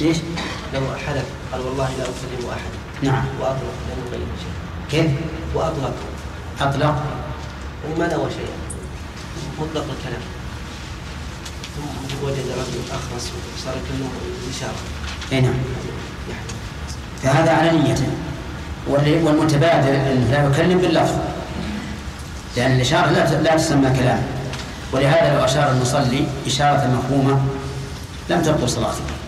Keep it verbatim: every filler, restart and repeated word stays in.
ليش؟ لو حلف قال والله لا أكلم أحد. نعم. وأطلق لأنه غير شيء. كيف؟ وأطلق. أطلق. يعني ما نوى شيئا. مطلق الكلام. ثم وجد رجل أخرس وصار يكلمه بالإشارة. أي نعم. فهذا على نيته. والمتبادل أنه لا يكلم باللفظ، لأن الإشارة لا تسمى كلام، ولهذا لو أشار المصلي إشارة مفهومة لم تبطل صلاته.